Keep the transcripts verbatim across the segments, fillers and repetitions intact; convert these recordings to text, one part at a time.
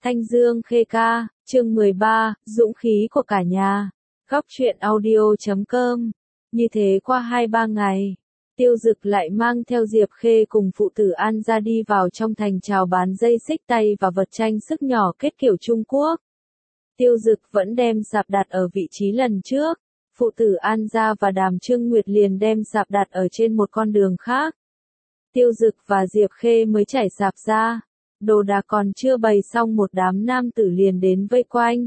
Thanh Dương Khê Ca, chương mười ba, Dũng khí của cả nhà. Góc truyện audio chấm com. Như thế qua hai ba ngày, Tiêu Dực lại mang theo Diệp Khê cùng phụ tử An ra đi vào trong thành chào bán dây xích tay và vật tranh sức nhỏ kết kiểu Trung Quốc. Tiêu Dực vẫn đem sạp đặt ở vị trí lần trước, phụ tử An ra và Đàm Trương Nguyệt liền đem sạp đặt ở trên một con đường khác. Tiêu Dực và Diệp Khê mới chảy sạp ra, đồ đạc còn chưa bày xong một đám nam tử liền đến vây quanh.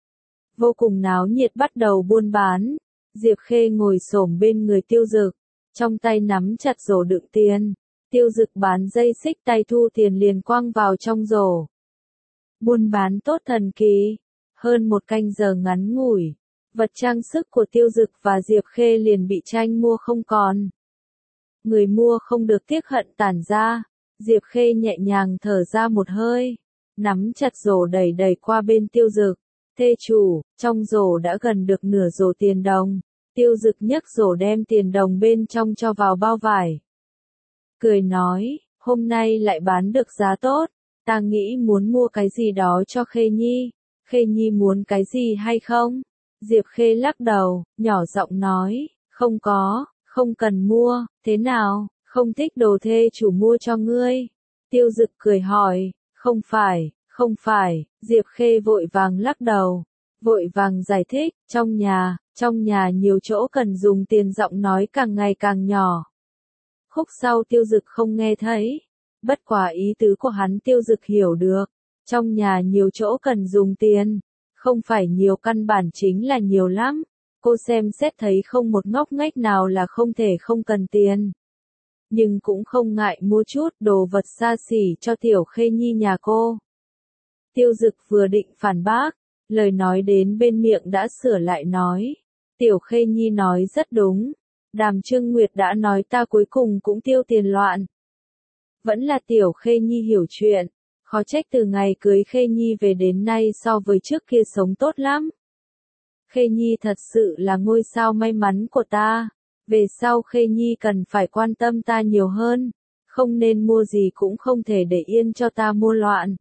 Vô cùng náo nhiệt bắt đầu buôn bán, Diệp Khê ngồi xổm bên người Tiêu Dực, trong tay nắm chặt rổ đựng tiền, Tiêu Dực bán dây xích tay thu tiền liền quăng vào trong rổ. Buôn bán tốt thần kỳ, hơn một canh giờ ngắn ngủi, vật trang sức của Tiêu Dực và Diệp Khê liền bị tranh mua không còn. Người mua không được tiếc hận tản ra, Diệp Khê nhẹ nhàng thở ra một hơi, nắm chặt rổ đẩy đẩy qua bên Tiêu Dực. Thê chủ, trong rổ đã gần được nửa rổ tiền đồng. Tiêu Dực nhấc rổ đem tiền đồng bên trong cho vào bao vải. Cười nói, hôm nay lại bán được giá tốt, ta nghĩ muốn mua cái gì đó cho Khê Nhi. Khê Nhi muốn cái gì hay không? Diệp Khê lắc đầu, nhỏ giọng nói, không có, không cần mua, thế nào, không thích đồ thê chủ mua cho ngươi. Tiêu Dực cười hỏi, không phải, không phải, Diệp Khê vội vàng lắc đầu, vội vàng giải thích, trong nhà, trong nhà nhiều chỗ cần dùng tiền, giọng nói càng ngày càng nhỏ. Khúc sau Tiêu Dực không nghe thấy, bất quá ý tứ của hắn Tiêu Dực hiểu được, trong nhà nhiều chỗ cần dùng tiền, không phải nhiều, căn bản chính là nhiều lắm. Cô xem xét thấy không một ngóc ngách nào là không thể không cần tiền. Nhưng cũng không ngại mua chút đồ vật xa xỉ cho tiểu Khê Nhi nhà cô. Tiêu Dực vừa định phản bác, lời nói đến bên miệng đã sửa lại nói. Tiểu Khê Nhi nói rất đúng, Đàm Trương Nguyệt đã nói ta cuối cùng cũng tiêu tiền loạn. Vẫn là tiểu Khê Nhi hiểu chuyện, khó trách từ ngày cưới Khê Nhi về đến nay so với trước kia sống tốt lắm. Khê Nhi thật sự là ngôi sao may mắn của ta, về sau Khê Nhi cần phải quan tâm ta nhiều hơn, không nên mua gì cũng không thể để yên cho ta mua loạn.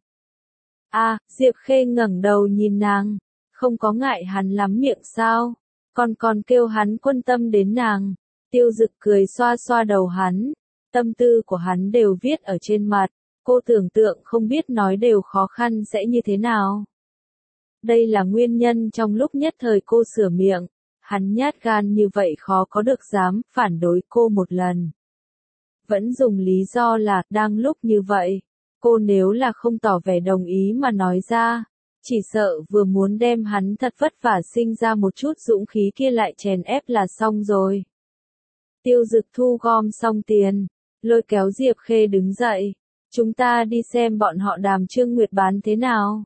À, Diệp Khê ngẩng đầu nhìn nàng, không có ngại hắn lắm miệng sao, còn còn kêu hắn quan tâm đến nàng. Tiêu Dực cười xoa xoa đầu hắn, tâm tư của hắn đều viết ở trên mặt, cô tưởng tượng không biết nói đều khó khăn sẽ như thế nào. Đây là nguyên nhân trong lúc nhất thời cô sửa miệng, hắn nhát gan như vậy khó có được dám phản đối cô một lần. Vẫn dùng lý do là, đang lúc như vậy, cô nếu là không tỏ vẻ đồng ý mà nói ra, chỉ sợ vừa muốn đem hắn thật vất vả sinh ra một chút dũng khí kia lại chèn ép là xong rồi. Tiêu Dực thu gom xong tiền, lôi kéo Diệp Khê đứng dậy, chúng ta đi xem bọn họ Đàm Trương Nguyệt bán thế nào.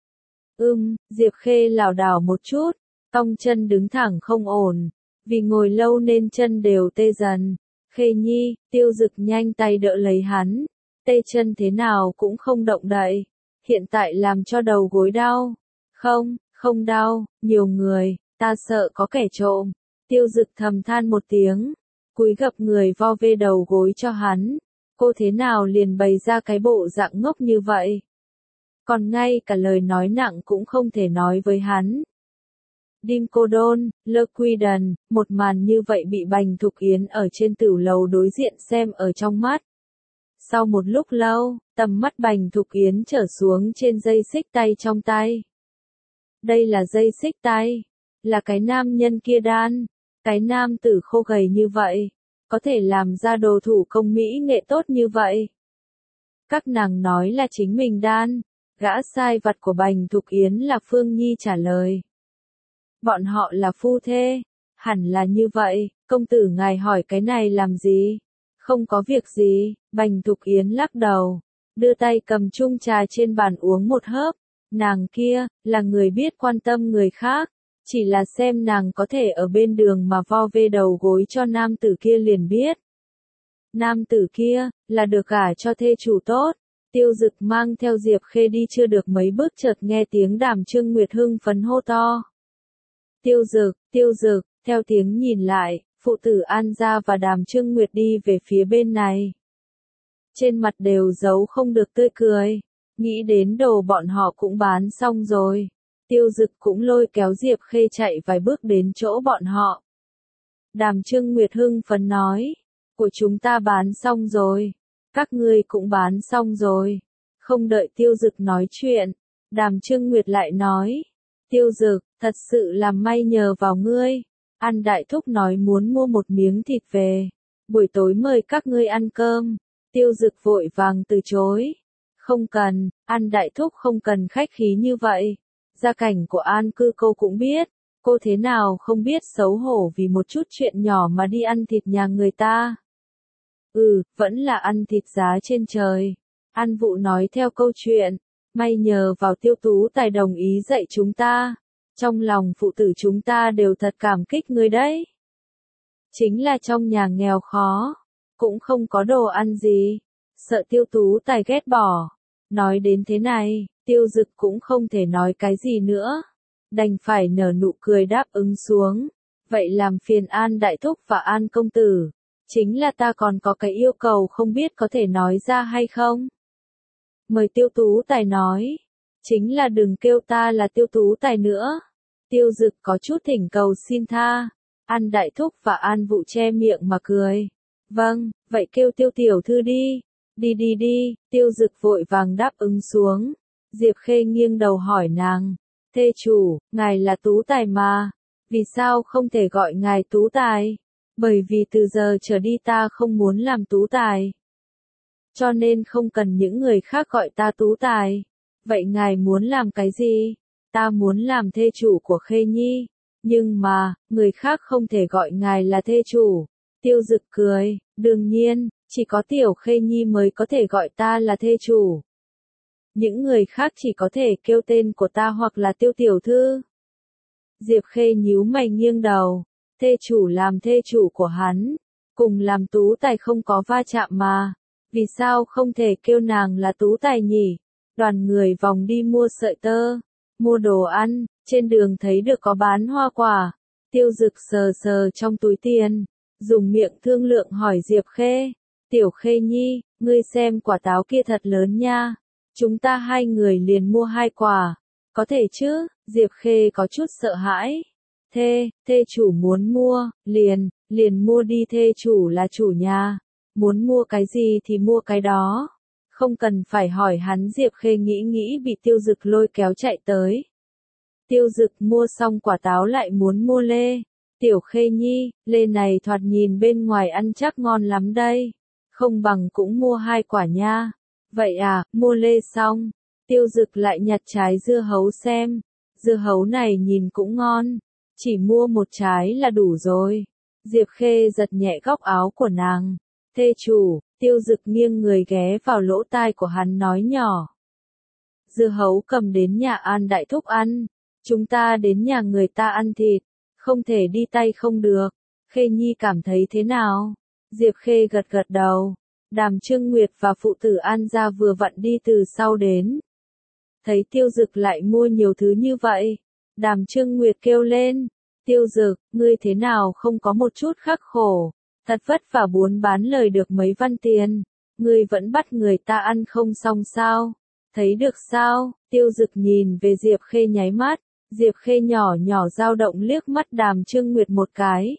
Ừm, Diệp Khê lảo đảo một chút, cong chân đứng thẳng không ổn, vì ngồi lâu nên chân đều tê dần. Khê Nhi, Tiêu Dực nhanh tay đỡ lấy hắn, tê chân thế nào cũng không động đậy, hiện tại làm cho đầu gối đau. Không, không đau, nhiều người, ta sợ có kẻ trộm. Tiêu Dực thầm than một tiếng, cúi gập người vo về đầu gối cho hắn. Cô thế nào liền bày ra cái bộ dạng ngốc như vậy? Còn ngay cả lời nói nặng cũng không thể nói với hắn. Đinh Cô Đôn, Lơ Quy Đần, một màn như vậy bị Bành Thục Yến ở trên tửu lầu đối diện xem ở trong mắt. Sau một lúc lâu, tầm mắt Bành Thục Yến trở xuống trên dây xích tay trong tay. Đây là dây xích tay, là cái nam nhân kia đan, cái nam tử khô gầy như vậy, có thể làm ra đồ thủ công mỹ nghệ tốt như vậy. Các nàng nói là chính mình đan, gã sai vặt của Bành Thục Yến là Phương Nhi trả lời. Bọn họ là phu thê, hẳn là như vậy, công tử ngài hỏi cái này làm gì? Không có việc gì, Bành Thục Yến lắc đầu, đưa tay cầm chung trà trên bàn uống một hớp. Nàng kia, là người biết quan tâm người khác, chỉ là xem nàng có thể ở bên đường mà vo về đầu gối cho nam tử kia liền biết. Nam tử kia, là được gả cho thê chủ tốt. Tiêu Dực mang theo Diệp Khê đi chưa được mấy bước chợt nghe tiếng Đàm Trương Nguyệt hưng phấn hô to. Tiêu Dực, Tiêu Dực, theo tiếng nhìn lại, phụ tử An gia và Đàm Trương Nguyệt đi về phía bên này. Trên mặt đều giấu không được tươi cười, Nghĩ đến đồ bọn họ cũng bán xong rồi. Tiêu Dực cũng lôi kéo Diệp Khê chạy vài bước đến chỗ bọn họ. Đàm Trương Nguyệt hưng phấn nói, của chúng ta bán xong rồi, các ngươi cũng bán xong rồi. Không đợi Tiêu Dực nói chuyện, Đàm Trương Nguyệt lại nói, Tiêu Dực, thật sự là may nhờ vào ngươi. An Đại Thúc nói muốn mua một miếng thịt về, buổi tối mời các ngươi ăn cơm. Tiêu Dực vội vàng từ chối. Không cần, An Đại Thúc không cần khách khí như vậy. Gia cảnh của An Cư cô cũng biết, cô thế nào không biết xấu hổ vì một chút chuyện nhỏ mà đi ăn thịt nhà người ta. Ừ, vẫn là ăn thịt giá trên trời. An Vũ nói theo câu chuyện, may nhờ vào Tiêu Tú Tài đồng ý dạy chúng ta. Trong lòng phụ tử chúng ta đều thật cảm kích ngươi đấy. Chính là trong nhà nghèo khó, cũng không có đồ ăn gì, sợ Tiêu Tú Tài ghét bỏ. Nói đến thế này, Tiêu Dực cũng không thể nói cái gì nữa, đành phải nở nụ cười đáp ứng xuống. Vậy làm phiền An Đại Thúc và An Công Tử, chính là ta còn có cái yêu cầu không biết có thể nói ra hay không? Mời Tiêu Tú Tài nói, chính là đừng kêu ta là Tiêu Tú Tài nữa. Tiêu Dực có chút thỉnh cầu xin tha. An Đại Thúc và An Vũ che miệng mà cười. Vâng, vậy kêu Tiêu Tiểu Thư đi. Đi đi đi, Tiêu Dực vội vàng đáp ứng xuống. Diệp Khê nghiêng đầu hỏi nàng, thê chủ, ngài là Tú Tài mà, vì sao không thể gọi ngài Tú Tài? Bởi vì từ giờ trở đi ta không muốn làm Tú Tài, cho nên không cần những người khác gọi ta Tú Tài. Vậy ngài muốn làm cái gì? Ta muốn làm thê chủ của Khê Nhi, nhưng mà, người khác không thể gọi ngài là thê chủ. Tiêu Dực cười, đương nhiên, chỉ có Tiểu Khê Nhi mới có thể gọi ta là thê chủ. Những người khác chỉ có thể kêu tên của ta hoặc là Tiêu Tiểu Thư. Diệp Khê nhíu mày nghiêng đầu, thê chủ làm thê chủ của hắn, cùng làm Tú Tài không có va chạm mà, vì sao không thể kêu nàng là Tú Tài nhỉ? Đoàn người vòng đi mua sợi tơ, mua đồ ăn, trên đường thấy được có bán hoa quả. Tiêu Dực sờ sờ trong túi tiền, dùng miệng thương lượng hỏi Diệp Khê, Tiểu Khê Nhi, ngươi xem quả táo kia thật lớn nha, chúng ta hai người liền mua hai quả, có thể chứ? Diệp Khê có chút sợ hãi. Thê, thê chủ muốn mua, liền, liền mua đi, thê chủ là chủ nhà, muốn mua cái gì thì mua cái đó. Không cần phải hỏi hắn. Diệp Khê nghĩ nghĩ bị Tiêu Dực lôi kéo chạy tới. Tiêu Dực mua xong quả táo lại muốn mua lê. Tiểu Khê Nhi, lê này thoạt nhìn bên ngoài ăn chắc ngon lắm đây, không bằng cũng mua hai quả nha. Vậy à, mua lê xong, Tiêu Dực lại nhặt trái dưa hấu xem. Dưa hấu này nhìn cũng ngon, chỉ mua một trái là đủ rồi. Diệp Khê giật nhẹ góc áo của nàng. Thê chủ, Tiêu Dực nghiêng người ghé vào lỗ tai của hắn nói nhỏ. Dưa hấu cầm đến nhà An Đại Thúc ăn, chúng ta đến nhà người ta ăn thịt, không thể đi tay không được. Khê Nhi cảm thấy thế nào? Diệp Khê gật gật đầu. Đàm Trương Nguyệt và phụ tử An gia vừa vặn đi từ sau đến. Thấy Tiêu Dực lại mua nhiều thứ như vậy, Đàm Trương Nguyệt kêu lên, Tiêu Dực, ngươi thế nào không có một chút khắc khổ, thật vất vả buôn bán lời được mấy văn tiền, ngươi vẫn bắt người ta ăn không xong sao? Thấy được sao? Tiêu Dực nhìn về Diệp Khê nháy mắt, Diệp Khê nhỏ nhỏ dao động liếc mắt Đàm Trương Nguyệt một cái.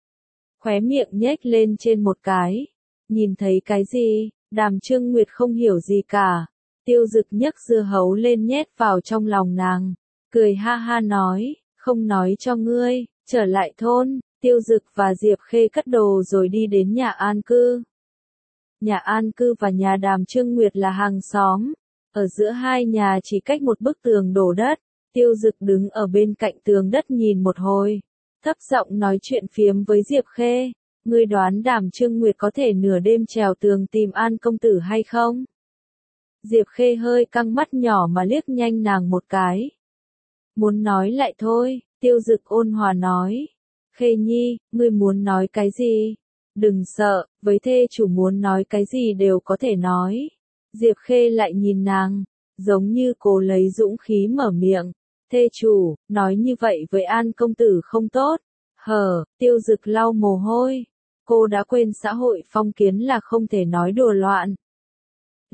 Khóe miệng nhếch lên trên một cái. Nhìn thấy cái gì? Đàm Trương Nguyệt không hiểu gì cả. Tiêu Dực nhấc dưa hấu lên nhét vào trong lòng nàng, cười ha ha nói, không nói cho ngươi, trở lại thôn. Tiêu Dực và Diệp Khê cất đồ rồi đi đến nhà An Cư. Nhà An Cư và nhà Đàm Trương Nguyệt là hàng xóm, ở giữa hai nhà chỉ cách một bức tường đổ đất. Tiêu Dực đứng ở bên cạnh tường đất nhìn một hồi, thấp giọng nói chuyện phiếm với Diệp Khê, ngươi đoán Đàm Trương Nguyệt có thể nửa đêm trèo tường tìm An công tử hay không? Diệp Khê hơi căng mắt nhỏ mà liếc nhanh nàng một cái. Muốn nói lại thôi, Tiêu Dực ôn hòa nói. Khê Nhi, ngươi muốn nói cái gì? Đừng sợ, với thê chủ muốn nói cái gì đều có thể nói. Diệp Khê lại nhìn nàng, giống như cố lấy dũng khí mở miệng. Thê chủ, nói như vậy với An công tử không tốt. Hờ, Tiêu Dực lau mồ hôi. Cô đã quên xã hội phong kiến là không thể nói đùa loạn.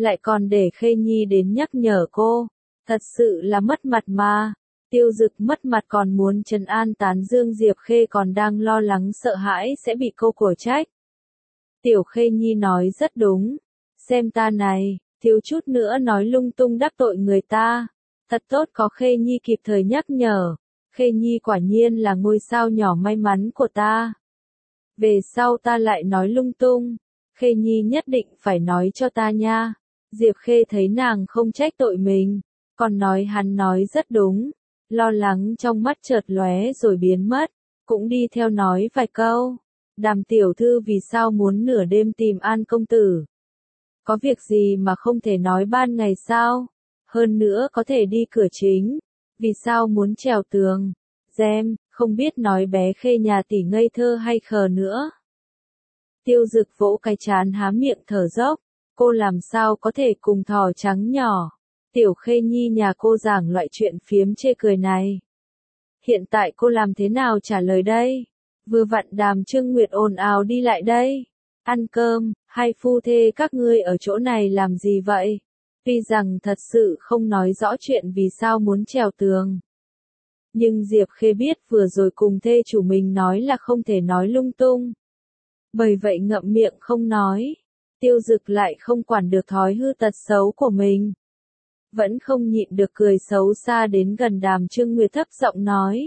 lại còn để Khê Nhi đến nhắc nhở cô, thật sự là mất mặt mà. Tiêu Dực mất mặt còn muốn trấn an tán dương Diệp Khê còn đang lo lắng sợ hãi sẽ bị cô của trách. Tiểu Khê Nhi nói rất đúng, xem ta này, thiếu chút nữa nói lung tung đắc tội người ta. Thật tốt có Khê Nhi kịp thời nhắc nhở, Khê Nhi quả nhiên là ngôi sao nhỏ may mắn của ta. Về sau ta lại nói lung tung, Khê Nhi nhất định phải nói cho ta nha. Diệp Khê thấy nàng không trách tội mình, còn nói hắn nói rất đúng, lo lắng trong mắt chợt lóe rồi biến mất, cũng đi theo nói vài câu. Đàm tiểu thư vì sao muốn nửa đêm tìm An công tử? Có việc gì mà không thể nói ban ngày sao? Hơn nữa có thể đi cửa chính, vì sao muốn trèo tường? Gem, không biết nói bé Khê nhà tỷ ngây thơ hay khờ nữa. Tiêu Dực vỗ cái trán há miệng thở dốc, cô làm sao có thể cùng thỏ trắng nhỏ, Tiểu Khê Nhi nhà cô giảng loại chuyện phiếm chê cười này. Hiện tại cô làm thế nào trả lời đây? Vừa vặn Đàm Trương Nguyệt ồn ào đi lại đây. Ăn cơm, hai phu thê các ngươi ở chỗ này làm gì vậy? Tuy rằng thật sự không nói rõ chuyện vì sao muốn trèo tường. Nhưng Diệp Khê biết vừa rồi cùng thê chủ mình nói là không thể nói lung tung. Bởi vậy ngậm miệng không nói. Tiêu Dực lại không quản được thói hư tật xấu của mình. Vẫn không nhịn được cười xấu xa đến gần Đàm Trương Nguyệt thấp giọng nói.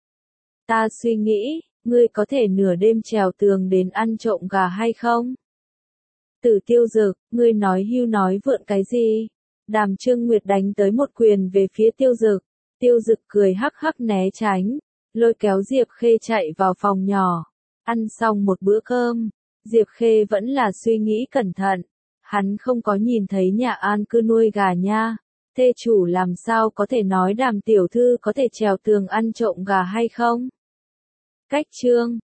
Ta suy nghĩ, ngươi có thể nửa đêm trèo tường đến ăn trộm gà hay không? Tử Tiêu Dực, ngươi nói hưu nói vượn cái gì? Đàm Trương Nguyệt đánh tới một quyền về phía Tiêu Dực. Tiêu Dực cười hắc hắc né tránh, lôi kéo Diệp Khê chạy vào phòng nhỏ. Ăn xong một bữa cơm, Diệp Khê vẫn là suy nghĩ cẩn thận. Hắn không có nhìn thấy nhà an cư nuôi gà nha. Thê chủ làm sao có thể nói Đàm tiểu thư có thể trèo tường ăn trộm gà hay không? Cách chương